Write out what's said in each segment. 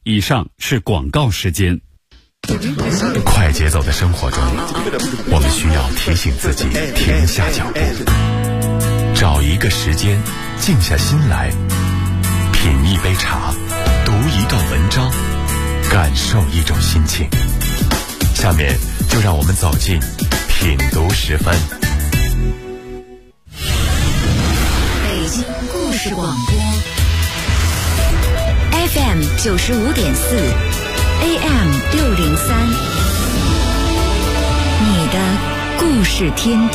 以上是广告时间。 快节奏的生活中，我们需要提醒自己停下脚步，找一个时间静下心来，品一杯茶，读一段文章，感受一种心情。下面就让我们走进品读时分。 北京故事广播 FM 95.4 AM 603，你的故事天地。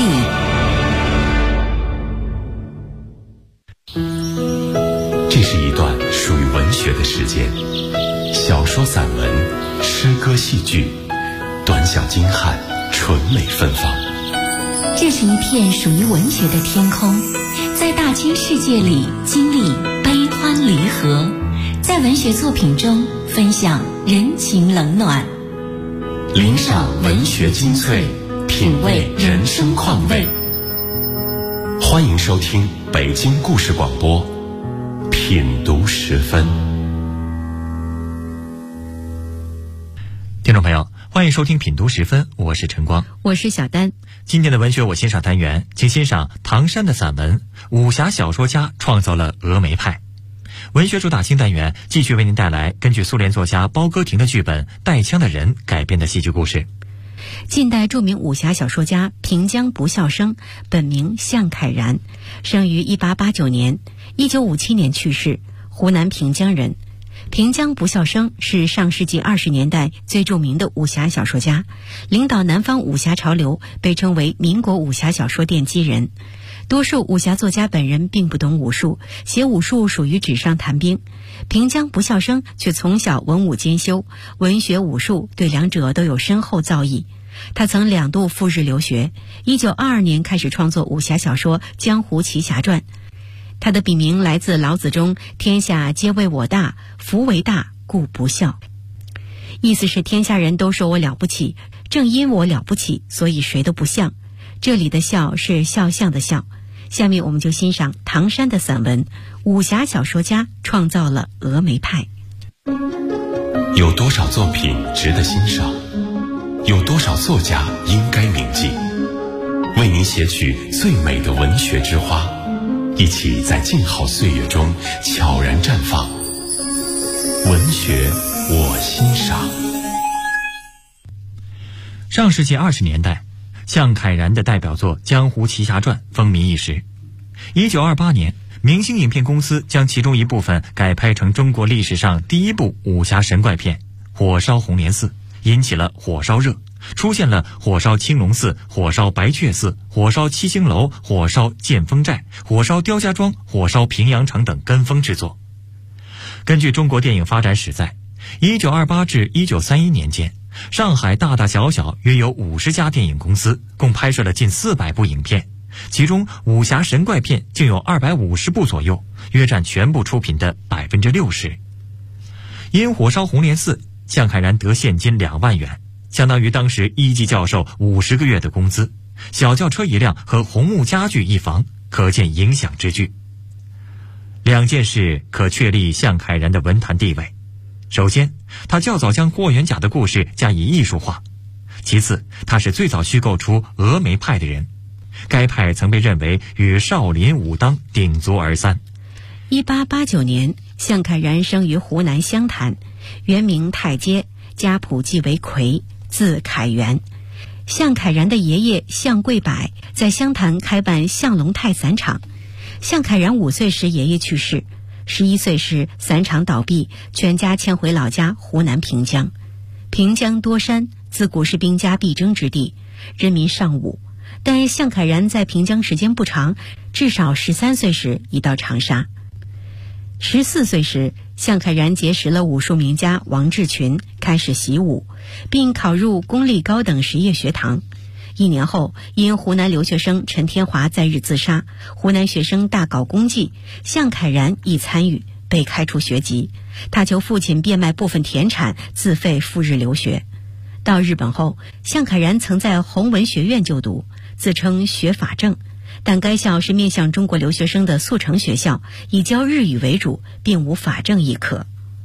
这是一段属于文学的时间，小说、散文、诗歌、戏剧，短小精悍，纯美芬芳。 这是一片属于文学的天空，在大千世界里经历悲欢离合，在文学作品中分享人情冷暖， 领赏文学精粹，品味人生况味。欢迎收听北京故事广播品读时分。 听众朋友，欢迎收听品读时分，我是陈光， 我是小丹。 今天的文学我欣赏单元，请欣赏唐山的散文《武侠小说家创造了峨眉派》。文学主打新单元继续为您带来根据苏联作家包戈廷的剧本《带枪的人》改编的戏剧故事。 近代著名武侠小说家平江不肖生，本名向凯然，生于1889年，1957年去世，湖南平江人。平江不肖生是上世纪20年代最著名的武侠小说家，领导南方武侠潮流，被称为民国武侠小说奠基人。多数武侠作家本人并不懂武术，写武术属于纸上谈兵。平江不肖生却从小文武兼修，文学武术对两者都有深厚造诣。他曾2度赴日留学，1922年开始创作武侠小说《江湖奇侠传》。他的笔名来自老子中天下皆为我大，夫为大，故不肖。意思是天下人都说我了不起，正因我了不起，所以谁都不像。这里的肖是肖像的肖。下面我们就欣赏唐山的散文《武侠小说家创造了峨眉派》。 有多少作品值得欣赏？有多少作家应该铭记？为您写取最美的文学之花，一起在静好岁月中悄然绽放。文学我欣赏。 上世纪20年代，向凯然的代表作《江湖奇侠传》风靡一时。1928年，明星影片公司将其中一部分改拍成中国历史上第一部武侠神怪片《火烧红莲寺》，引起了火烧热，出现了火烧青龙寺、火烧白雀寺、火烧七星楼、火烧建丰寨、火烧刁家庄、火烧平阳城等跟风制作。根据中国电影发展史载，1928至1931年间，上海大大小小约有50家电影公司，共拍摄了近400部影片，其中武侠神怪片竟有250部左右，约占全部出品的60%。因火烧红莲寺，向凯然得现金2万元，相当于当时1级教授50个月的工资，小轿车1辆和红木家具1房，可见影响之巨。2件事可确立向凯然的文坛地位。首先，他较早将霍元甲的故事加以艺术化；其次，他是最早虚构出峨眉派的人。该派曾被认为与少林、武当鼎足而三。 1889年，向凯然生于湖南湘潭，原名太阶，家谱即为魁，字凯元。向凯然的爷爷向贵柏在湘潭开办向龙泰散场。向凯然5岁时爷爷去世，11岁时散场倒闭，全家迁回老家湖南平江。平江多山，自古是兵家必争之地，人民尚武。但向凯然在平江时间不长，至少13岁时已到长沙。14岁时，向凯然结识了武术名家王志群，开始习武，并考入公立高等实业学堂。1年后，因湖南留学生陈天华在日自杀，湖南学生大搞公祭，向凯然亦参与，被开除学籍。他求父亲变卖部分田产，自费赴日留学。到日本后，向凯然曾在弘文学院就读，自称学法政，但该校是面向中国留学生的速成学校，以教日语为主，并无法政一科。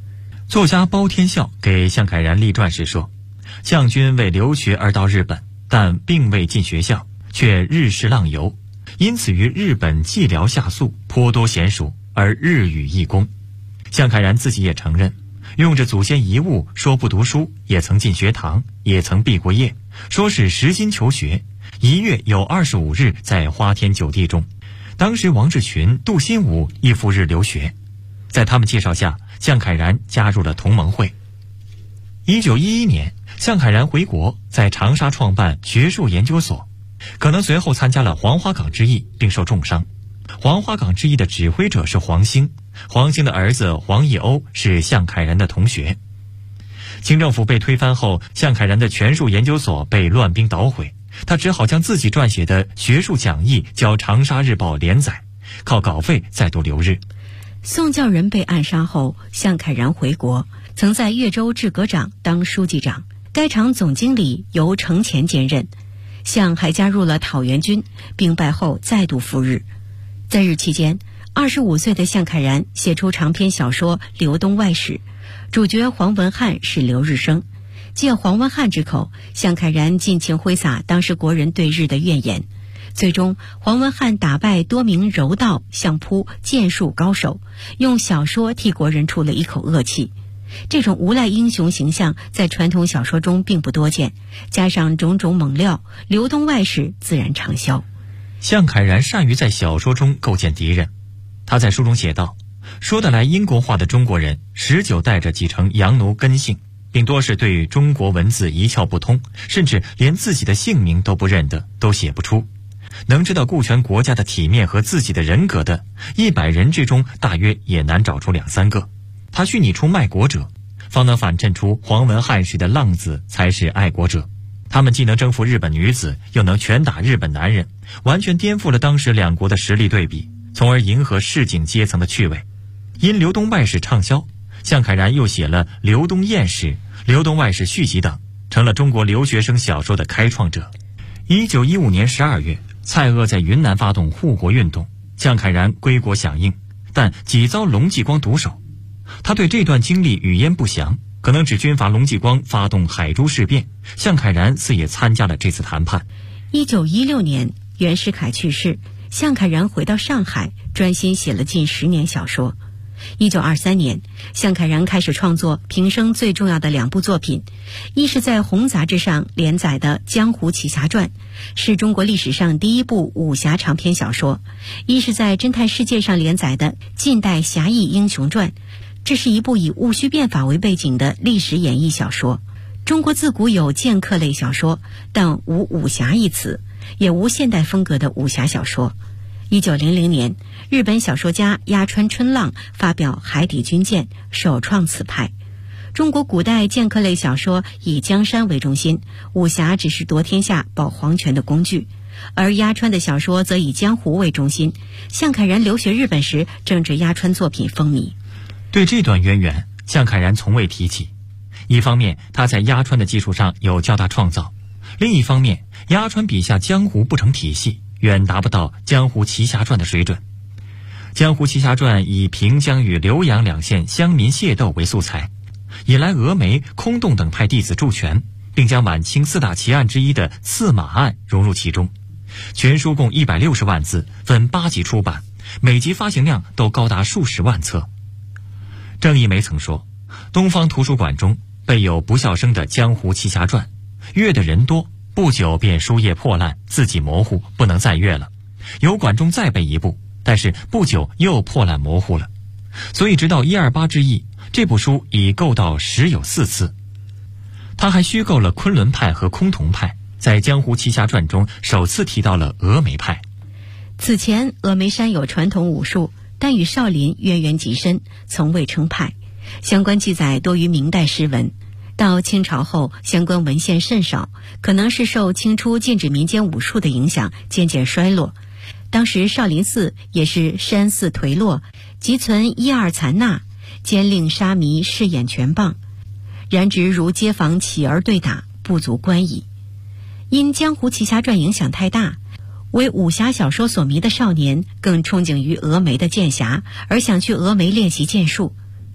作家包天笑给向凯然立传时说，向军为留学而到日本，但并未进学校，却日事浪游，因此于日本寂寥下宿，颇多娴熟，而日语亦功。向凯然自己也承认，用着祖先遗物，说不读书，也曾进学堂，也曾毕过业，说是实心求学，1月有25日在花天酒地中。当时王志群、杜新武亦赴日留学，在他们介绍下，向凯然加入了同盟会。1911年，向凯然回国，在长沙创办学术研究所，可能随后参加了黄花岗之役，并受重伤。黄花岗之役的指挥者是黄兴，黄兴的儿子黄义欧是向凯然的同学。清政府被推翻后，向凯然的权术研究所被乱兵捣毁，他只好将自己撰写的学术讲义交长沙日报连载，靠稿费再度留日。 宋教仁被暗杀后，向凯然回国，曾在越州治阁长当书记长，该厂总经理由程潜兼任。向还加入了讨袁军，兵败后再度赴日。在日期间，25岁的向凯然写出长篇小说《刘东外史》，主角黄文翰是留日生。借黄文翰之口，向凯然尽情挥洒当时国人对日的怨言。最终，黄文翰打败多名柔道、相扑、剑术高手，用小说替国人出了一口恶气。这种无赖英雄形象在传统小说中并不多见，加上种种猛料，《刘东外史》自然畅销。 向凯然善于在小说中构建敌人，他在书中写道，说得来英国话的中国人19带着几成洋奴根性，并多是对中国文字一窍不通，甚至连自己的姓名都不认得，都写不出。能知道顾全国家的体面和自己的人格的100人之中，大约也难找出2-3个。他需拟出卖国者，方能反衬出黄文翰式的浪子才是爱国者。他们既能征服日本女子，又能拳打日本男人，完全颠覆了当时两国的实力对比，从而迎合市井阶层的趣味。因《刘东外史》畅销，向凯然又写了《刘东艳史》《刘东外史续集》等，成了中国留学生小说的开创者。1915年12月，蔡锷在云南发动护国运动，向凯然归国响应，但几遭龙继光毒手。他对这段经历语焉不详，可能指军阀龙继光发动海珠事变，向凯然似也参加了这次谈判。 1916年，袁世凯去世，向凯然回到上海，专心写了近10年小说。1923年，向凯然开始创作平生最重要的2部作品，一是在《红》杂志上连载的《江湖奇侠传》，是中国历史上第一部武侠长篇小说；一是在《侦探世界》上连载的《近代侠义英雄传》，这是一部以戊戌变法为背景的历史演绎小说。中国自古有剑客类小说，但无武侠一词，也无现代风格的武侠小说。1900年，日本小说家鸭川春浪发表《海底军舰》，首创此派。中国古代剑客类小说以江山为中心，武侠只是夺天下、保皇权的工具；而鸭川的小说则以江湖为中心。向凯然留学日本时，正值鸭川作品风靡。 对这段渊源，向凯然从未提起。一方面，他在鸭川的基础上有较大创造；另一方面，鸭川笔下江湖不成体系，远达不到《江湖奇侠传》的水准。《江湖奇侠传》以平江与浏阳2县乡民械斗为素材，引来峨眉、空洞等派弟子助拳，并将晚清4大奇案之一的刺马案融入其中。全书共160万字，分8集出版，每集发行量都高达数十万册。郑一梅曾说，东方图书馆中备有不肖生的《江湖奇侠传》，阅的人多，不久便书页破烂，字迹模糊，不能再阅了。有馆中再备一部，但是不久又破烂模糊了。所以直到128之役，这部书已购到10有4次。他还虚构了昆仑派和崆峒派，在《江湖奇侠传》中首次提到了峨眉派。 此前，峨眉山有传统武术，但与少林渊源极深，从未称派。相关记载多于明代诗文。到清朝后，相关文献甚少，可能是受清初禁止民间武术的影响，渐渐衰落。当时少林寺也是山寺颓落，即存1、2残纳，兼令沙弥饰演拳棒，然直如街坊起而对打，不足观矣。因《江湖奇侠传》影响太大，为武侠小说所迷的少年更憧憬于峨眉的剑侠，而想去峨眉练习剑术。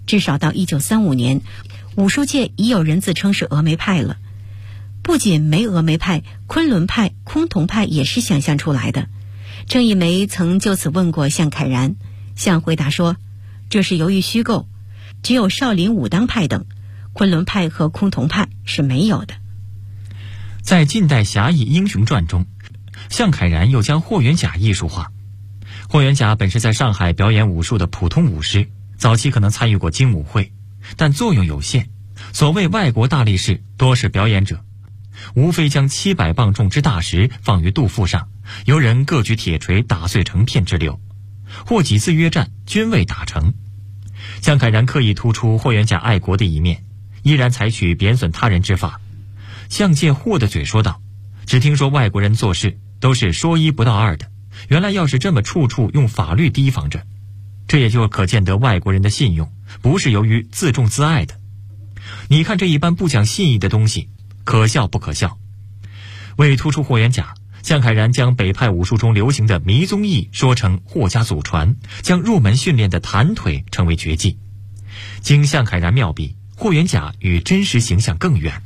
至少到1935年，武术界已有人自称是峨眉派了。不仅没峨眉派，昆仑派、崆峒派也是想象出来的。郑一梅曾就此问过向凯然，向回答说，这是由于虚构，只有少林武当派等，昆仑派和崆峒派是没有的。 在近代侠义英雄传中，向凯然又将霍元甲艺术化。霍元甲本是在上海表演武术的普通武师，早期可能参与过精武会，但作用有限。所谓外国大力士多是表演者，无非将700磅重之大石放于肚腹上，由人各举铁锤打碎成片之流，或几次约战均未打成。向凯然刻意突出霍元甲爱国的一面，依然采取贬损他人之法。向借霍的嘴说道，只听说外国人做事都是说一不到二的，原来要是这么处处用法律提防着，这也就可见得外国人的信用不是由于自重自爱的。你看这一般不讲信义的东西，可笑不可笑？为突出霍元甲，向凯然将北派武术中流行的迷踪艺说成霍家祖传，将入门训练的弹腿成为绝技。经向凯然妙笔，霍元甲与真实形象更远。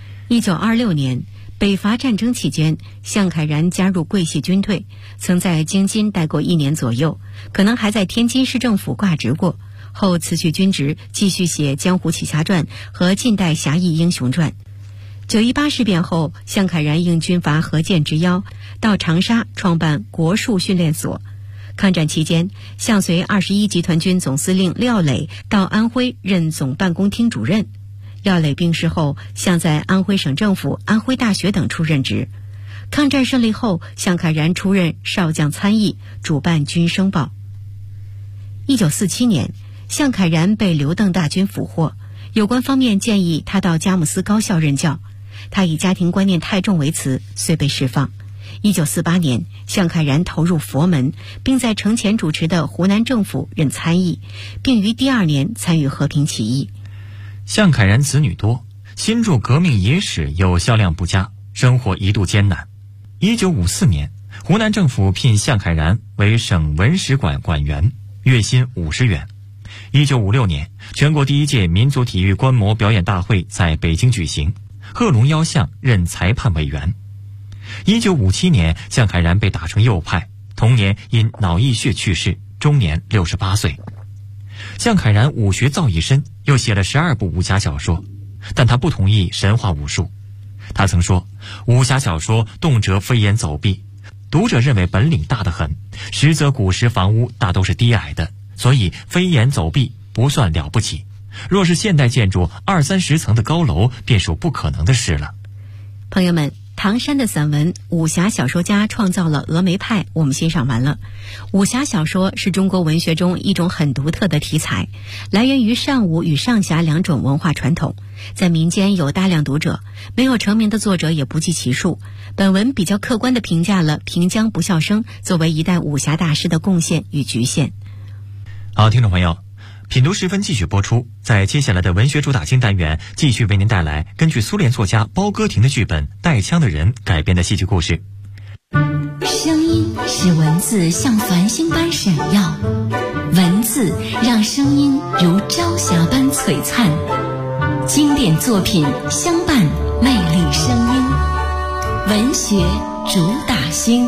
1926年，北伐战争期间，向凯然加入桂系军队，曾在京津待过1年左右，可能还在天津市政府挂职过，后辞去军职，继续写《江湖奇侠传》和近代侠义英雄传。918事变后，向凯然应军阀何键之邀，到长沙创办国术训练所。抗战期间，向随21集团军总司令廖磊到安徽任总办公厅主任。廖磊病逝后，向在安徽省政府、安徽大学等处任职。抗战胜利后，向凯然出任少将参议，主办《军声报》。1947年，向凯然被刘邓大军俘获，有关方面建议他到佳木斯高校任教，他以家庭观念太重为辞，遂被释放。1948年，向凯然投入佛门，并在程潜主持的湖南政府任参议，并于第2年参与和平起义。 向凯然子女多，新著革命野史又销量不佳，生活一度艰难。1954年，湖南政府聘向凯然为省文史馆馆员，月薪50元。1956年，全国第1届民族体育观摩表演大会在北京举行，贺龙邀向任裁判委员。1957年，向凯然被打成右派，同年因脑溢血去世，终年68岁。向凯然武学造诣深，又写了12部武侠小说，但他不同意神话武术。他曾说，武侠小说动辄飞檐走壁，读者认为本领大得很，实则古时房屋大都是低矮的，所以飞檐走壁不算了不起，若是现代建筑20-30层的高楼，便属不可能的事了。 朋友们，唐山的散文《武侠小说家创造了峨眉派》我们欣赏完了。武侠小说是中国文学中一种很独特的题材，来源于上武与上侠2种文化传统，在民间有大量读者，没有成名的作者也不计其数。本文比较客观地评价了平江不笑生作为一代武侠大师的贡献与局限。 好，听众朋友，品读时分继续播出，在接下来的文学主打金单元，继续为您带来根据苏联作家包戈廷的剧本《带枪的人》改编的戏剧故事。 声音使文字像繁星般闪耀，文字让声音如朝霞般璀璨。经典作品相伴，魅力声音，文学主打星。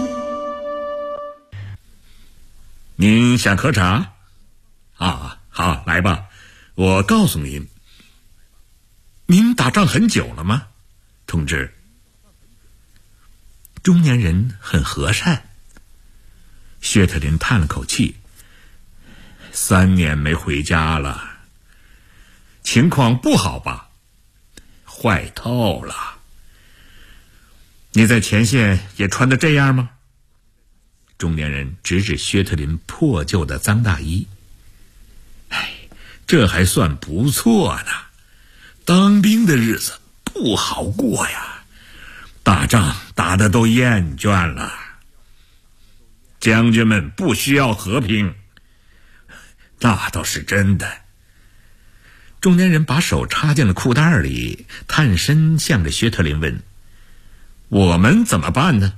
您想喝茶？好，来吧。我告诉您打仗很久了吗，同志？中年人很和善。薛特林叹了口气，3年没回家了。情况不好吧？坏透了。你在前线也穿得这样吗？中年人指指薛特林破旧的脏大衣。这还算不错呢。当兵的日子不好过呀，打仗打得都厌倦了。将军们不需要和平，那倒是真的。中年人把手插进了裤袋里，探身向着薛特林问：我们怎么办呢？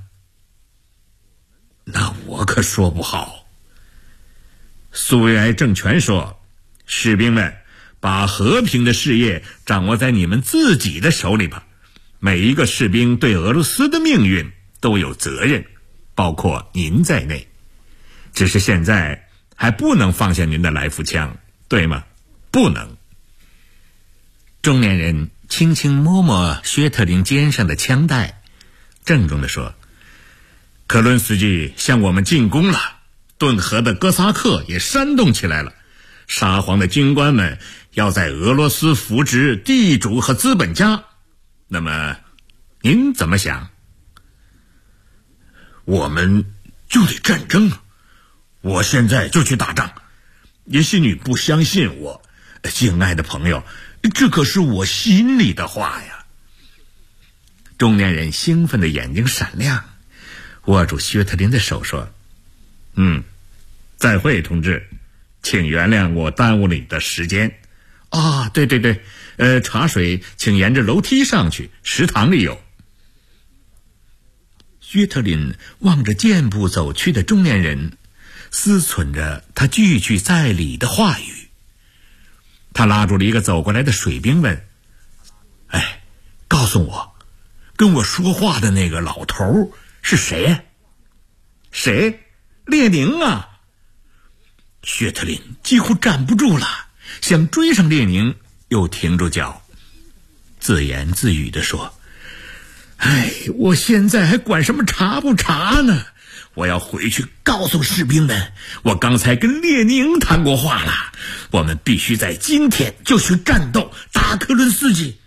那我可说不好。苏维埃政权说，士兵们把和平的事业掌握在你们自己的手里吧。每一个士兵对俄罗斯的命运都有责任，包括您在内。只是现在还不能放下您的来福枪，对吗？不能。中年人轻轻摸摸薛特林肩上的枪带，郑重地说：克伦斯基向我们进攻了，顿河的哥萨克也煽动起来了，沙皇的军官们要在俄罗斯扶植地主和资本家。那么您怎么想？我们就得战争啊！我现在就去打仗。也许你不相信我，敬爱的朋友，这可是我心里的话呀。中年人兴奋的眼睛闪亮，握住薛特林的手说：再会，同志，请原谅我耽误了你的时间。对，茶水请沿着楼梯上去，食堂里有。薛特林望着健步走去的中年人，思忖着他句句在理的话语。他拉住了一个走过来的水兵问：告诉我，跟我说话的那个老头是谁？谁？列宁啊！薛特林几乎站不住了，想追上列宁，又停住脚，自言自语地说：我现在还管什么查不查呢？我要回去告诉士兵们，我刚才跟列宁谈过话了，我们必须在今天就去战斗，打克伦斯基。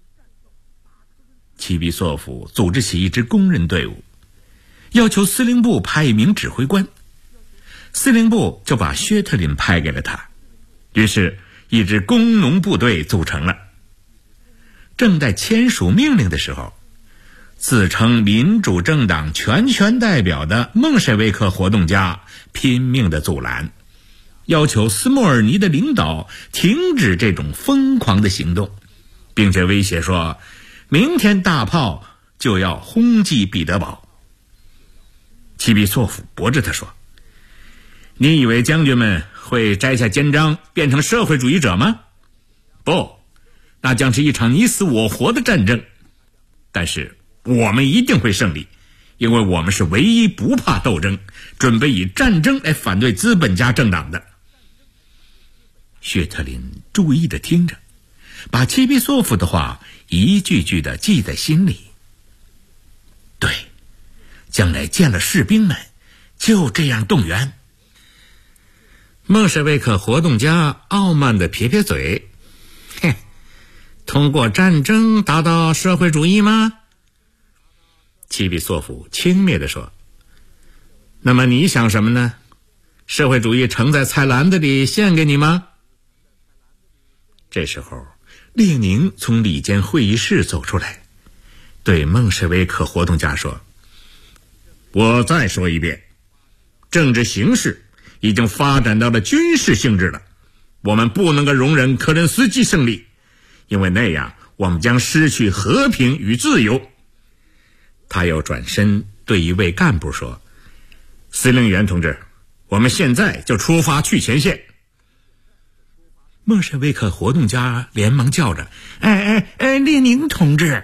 齐比索夫组织起一支工人队伍，要求司令部派一名指挥官，司令部就把薛特林派给了他，于是一支工农部队组成了。正在签署命令的时候，自称民主政党全权代表的孟什维克活动家拼命地阻拦，要求斯莫尔尼的领导停止这种疯狂的行动，并且威胁说明天大炮就要轰击彼得堡。齐比索夫驳着他说：你以为将军们会摘下肩章变成社会主义者吗？不，那将是一场你死我活的战争。但是我们一定会胜利，因为我们是唯一不怕斗争，准备以战争来反对资本家政党的。薛特林注意地听着，把齐比索夫的话一句句地记在心里。对，将来见了士兵们就这样动员。孟什维克活动家傲慢地撇撇嘴：通过战争达到社会主义吗？齐比索夫轻蔑地说：那么你想什么呢？社会主义盛在菜篮子里献给你吗？这时候列宁从里间会议室走出来，对孟什维克活动家说：我再说一遍，政治形势已经发展到了军事性质了，我们不能够容忍克伦斯基胜利，因为那样我们将失去和平与自由。他又转身对一位干部说：司令员同志，我们现在就出发去前线。孟什维克活动家连忙叫着：列宁同志！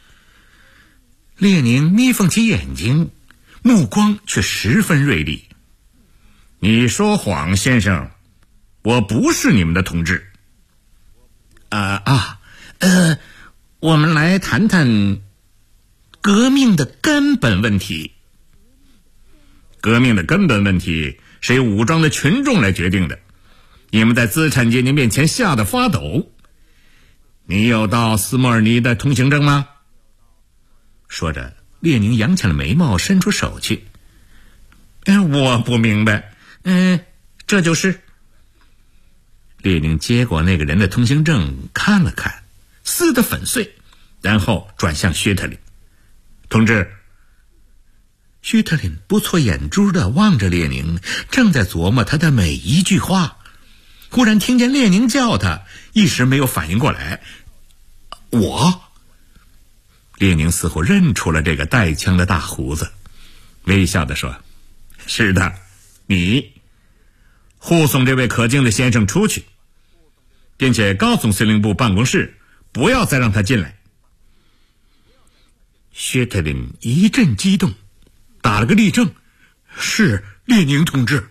列宁眯缝起眼睛，目光却十分锐利。你说谎，先生，我不是你们的同志。我们来谈谈革命的根本问题。革命的根本问题是由武装的群众来决定的，你们在资产阶级面前吓得发抖。你有到斯莫尔尼的通行证吗？说着，列宁扬起了眉毛，伸出手去。我不明白。这就是。列宁接过那个人的通行证看了看，撕得粉碎，然后转向薛特林。同志。薛特林不错眼珠地望着列宁，正在琢磨他的每一句话，忽然听见列宁叫他，一时没有反应过来。我？列宁似乎认出了这个带枪的大胡子，微笑地说：是的，你护送这位可敬的先生出去。 并且告诉司令部办公室不要再让他进来。薛特林一阵激动，打了个立正，是列宁同志。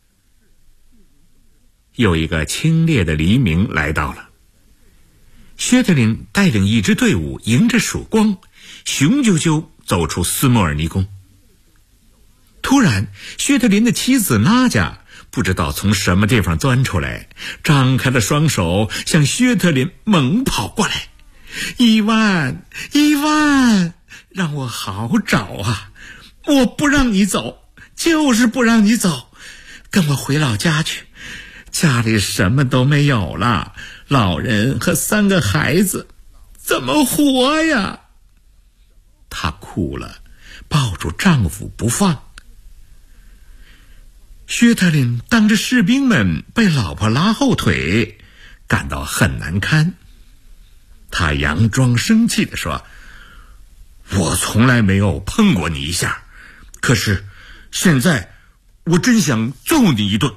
有一个清冽的黎明来到了，薛特林带领一支队伍迎着曙光，雄赳赳走出斯莫尔尼宫。突然，薛特林的妻子娜迦不知道从什么地方钻出来，张开了双手向薛特林猛跑过来。伊万，让我好找啊！我不让你走，就是不让你走，跟我回老家去。家里什么都没有了，老人和3个孩子怎么活呀？她哭了，抱住丈夫不放。薛特林当着士兵们被老婆拉后腿，感到很难堪。他佯装生气地说：我从来没有碰过你一下，可是现在我真想揍你一顿。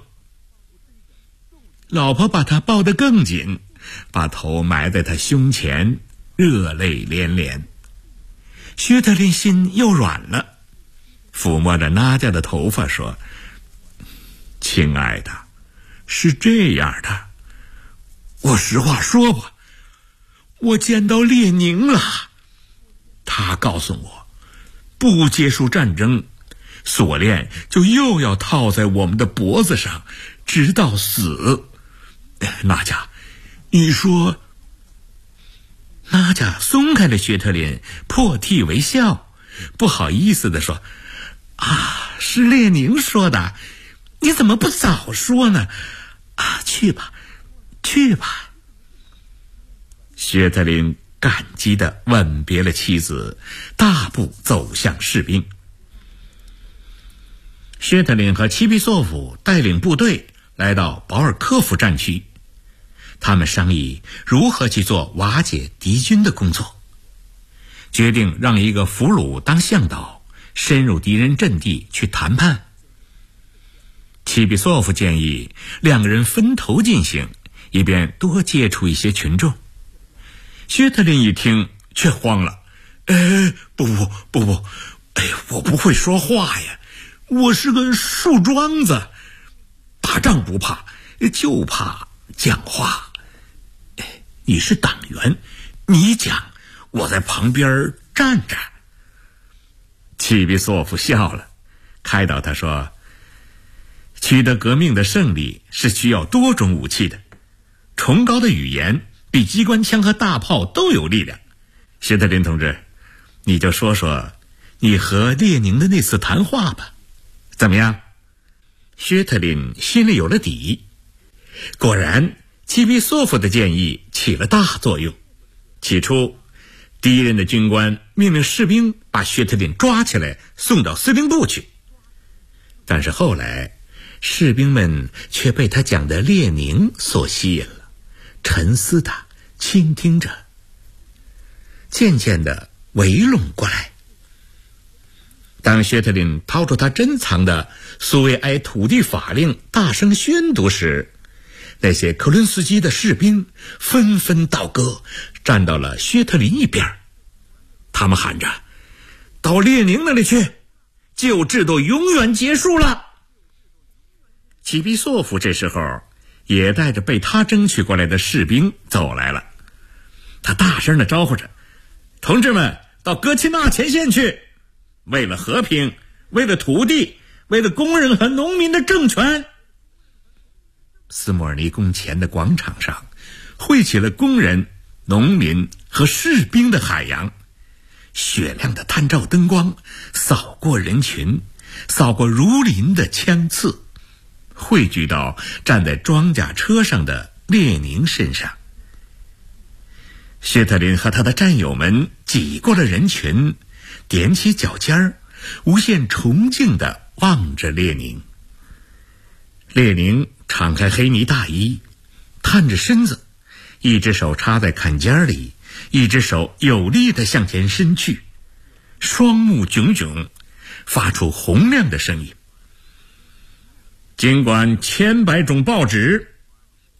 老婆把他抱得更紧，把头埋在他胸前，热泪连连。薛特林心又软了，抚摸着娜迦的头发说：亲爱的，是这样的，我实话说吧，我见到列宁了，他告诉我，不结束战争，锁链就又要套在我们的脖子上，直到死。娜迦，你说？娜迦松开了薛特林，破涕为笑，不好意思地说：是列宁说的，你怎么不早说呢？去吧。薛特林感激地吻别了妻子，大步走向士兵。薛特林和齐皮索夫带领部队来到保尔科夫战区，他们商议如何去做瓦解敌军的工作，决定让一个俘虏当向导，深入敌人阵地去谈判。齐皮索夫建议2个人分头进行，以便多接触一些群众。薛特林一听却慌了：不，我不会说话呀，我是个树桩子，打仗不怕，就怕讲话。你是党员，你讲，我在旁边站着。齐皮索夫笑了，开导他说：取得革命的胜利是需要多种武器的，崇高的语言比机关枪和大炮都有力量。薛特林同志，你就说说你和列宁的那次谈话吧，怎么样？薛特林心里有了底，果然齐皮索夫的建议起了大作用。起初，敌人的军官命令士兵把薛特林抓起来送到司令部去，但是后来士兵们却被他讲的列宁所吸引了，沉思地倾听着，渐渐地围拢过来。当薛特林掏出他珍藏的苏维埃土地法令大声宣读时，那些克伦斯基的士兵纷纷倒戈，站到了薛特林一边。他们喊着：到列宁那里去，旧制度永远结束了。齐皮索夫这时候也带着被他争取过来的士兵走来了，他大声地招呼着：同志们，到戈奇纳前线去，为了和平，为了土地，为了工人和农民的政权。斯莫尔尼宫前的广场上汇起了工人、农民和士兵的海洋，雪亮的探照灯光扫过人群，扫过如林的枪刺，汇聚到站在装甲车上的列宁身上。薛特林和他的战友们挤过了人群，踮起脚尖儿，无限崇敬地望着列宁。列宁敞开黑呢大衣，探着身子，一只手插在坎肩里，一只手有力地向前伸去，双目炯炯，发出洪亮的声音。尽管千百种报纸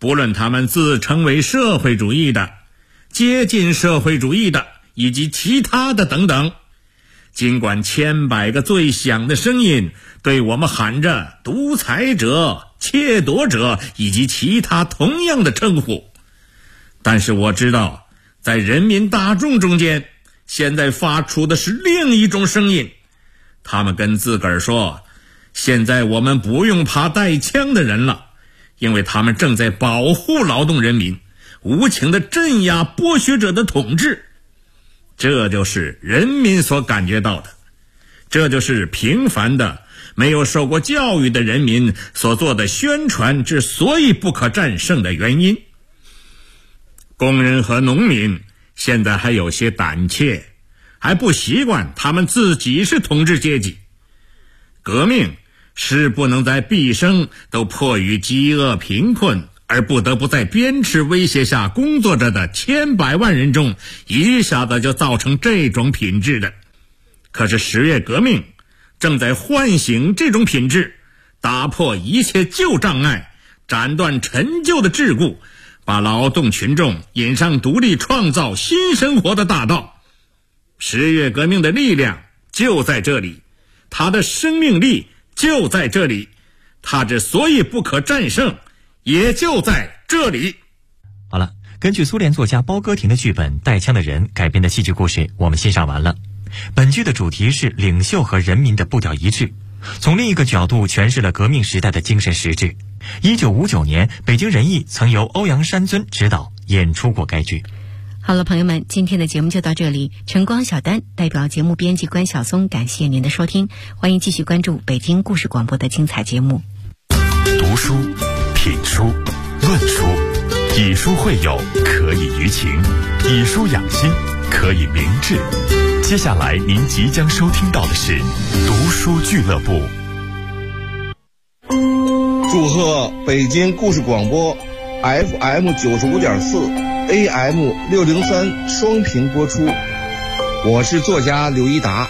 不论他们自称为社会主义的、接近社会主义的以及其他的等等，尽管千百个最响的声音对我们喊着独裁者、窃夺者以及其他同样的称呼，但是我知道在人民大众中间现在发出的是另一种声音，他们跟自个儿说，现在我们不用怕带枪的人了，因为他们正在保护劳动人民，无情地镇压剥削者的统治。这就是人民所感觉到的，这就是平凡的没有受过教育的人民所做的宣传之所以不可战胜的原因。工人和农民现在还有些胆怯，还不习惯他们自己是统治阶级。革命是不能在毕生都迫于饥饿贫困而不得不在鞭笞威胁下工作着的千百万人中一下子就造成这种品质的。可是10月革命正在唤醒这种品质，打破一切旧障碍，斩断陈旧的桎梏，把劳动群众引上独立创造新生活的大道。10月革命的力量就在这里，它的生命力就在这里，它之所以不可战胜也就在这里。 好了，根据苏联作家包戈廷的剧本《带枪的人》改编的戏剧故事我们欣赏完了。本剧的主题是领袖和人民的步调一致，从另一个角度诠释了革命时代的精神实质。1959年北京人艺曾由欧阳山尊执导演出过该剧。 好了，朋友们，今天的节目就到这里。晨光小丹代表节目编辑关晓松，感谢您的收听，欢迎继续关注北京故事广播的精彩节目。 读书、品书、论书，以书会友，可以娱情；以书养心，可以明志。接下来您即将收听到的是读书俱乐部。 祝贺北京故事广播 FM 95.4 AM 603双频播出。我是作家刘一达。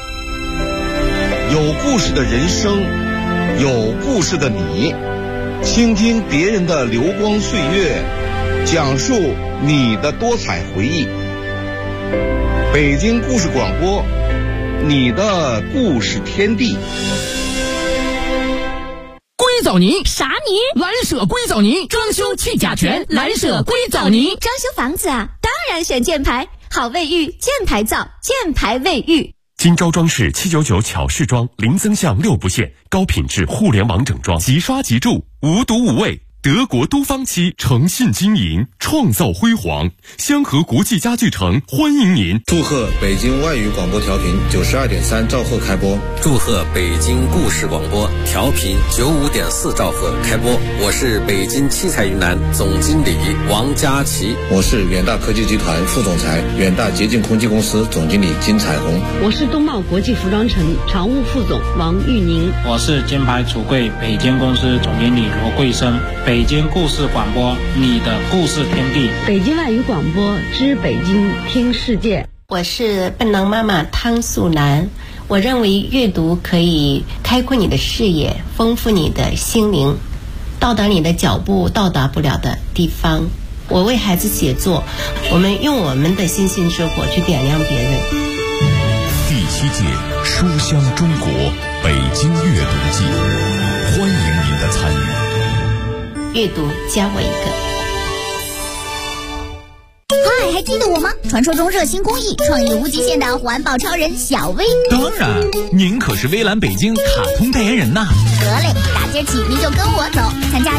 有故事的人生，有故事的你，倾听别人的流光岁月，讲述你的多彩回忆。北京故事广播，你的故事天地。 硅藻泥啥泥？ 蓝舍硅藻泥，装修去甲醛，蓝舍硅藻泥。 装修房子啊，当然选箭牌，好卫浴，箭牌造，箭牌卫浴。 金招装饰799巧饰装，零增项6不限，高品质互联网整装，即刷即住，无毒无味。德国都方漆诚信经营，创造辉煌。香河国际家具城欢迎您。 祝贺北京外语广播调频92.3兆赫开播， 祝贺北京故事广播调频95.4兆赫开播。我是北京七彩云南总经理王佳琪， 我是远大科技集团副总裁、远大洁净空气公司总经理金彩虹， 我是东茂国际服装城常务副总王玉宁， 我是金牌橱柜北京公司总经理罗桂生。北京故事广播，你的故事天地。 北京外语广播之北京听世界。 我是笨狼妈妈汤素兰。我认为阅读可以开阔你的视野，丰富你的心灵，到达你的脚步到达不了的地方。我为孩子写作，我们用我们的星星之火去点亮别人。 第7届书香中国北京阅读季，欢迎您的参与。 阅读加我一个。 嗨，还记得我吗？传说中热心公益、创意无极限的环保超人小薇。 当然，您可是微蓝北京卡通代言人呐。 得嘞，大街起您就跟我走，参加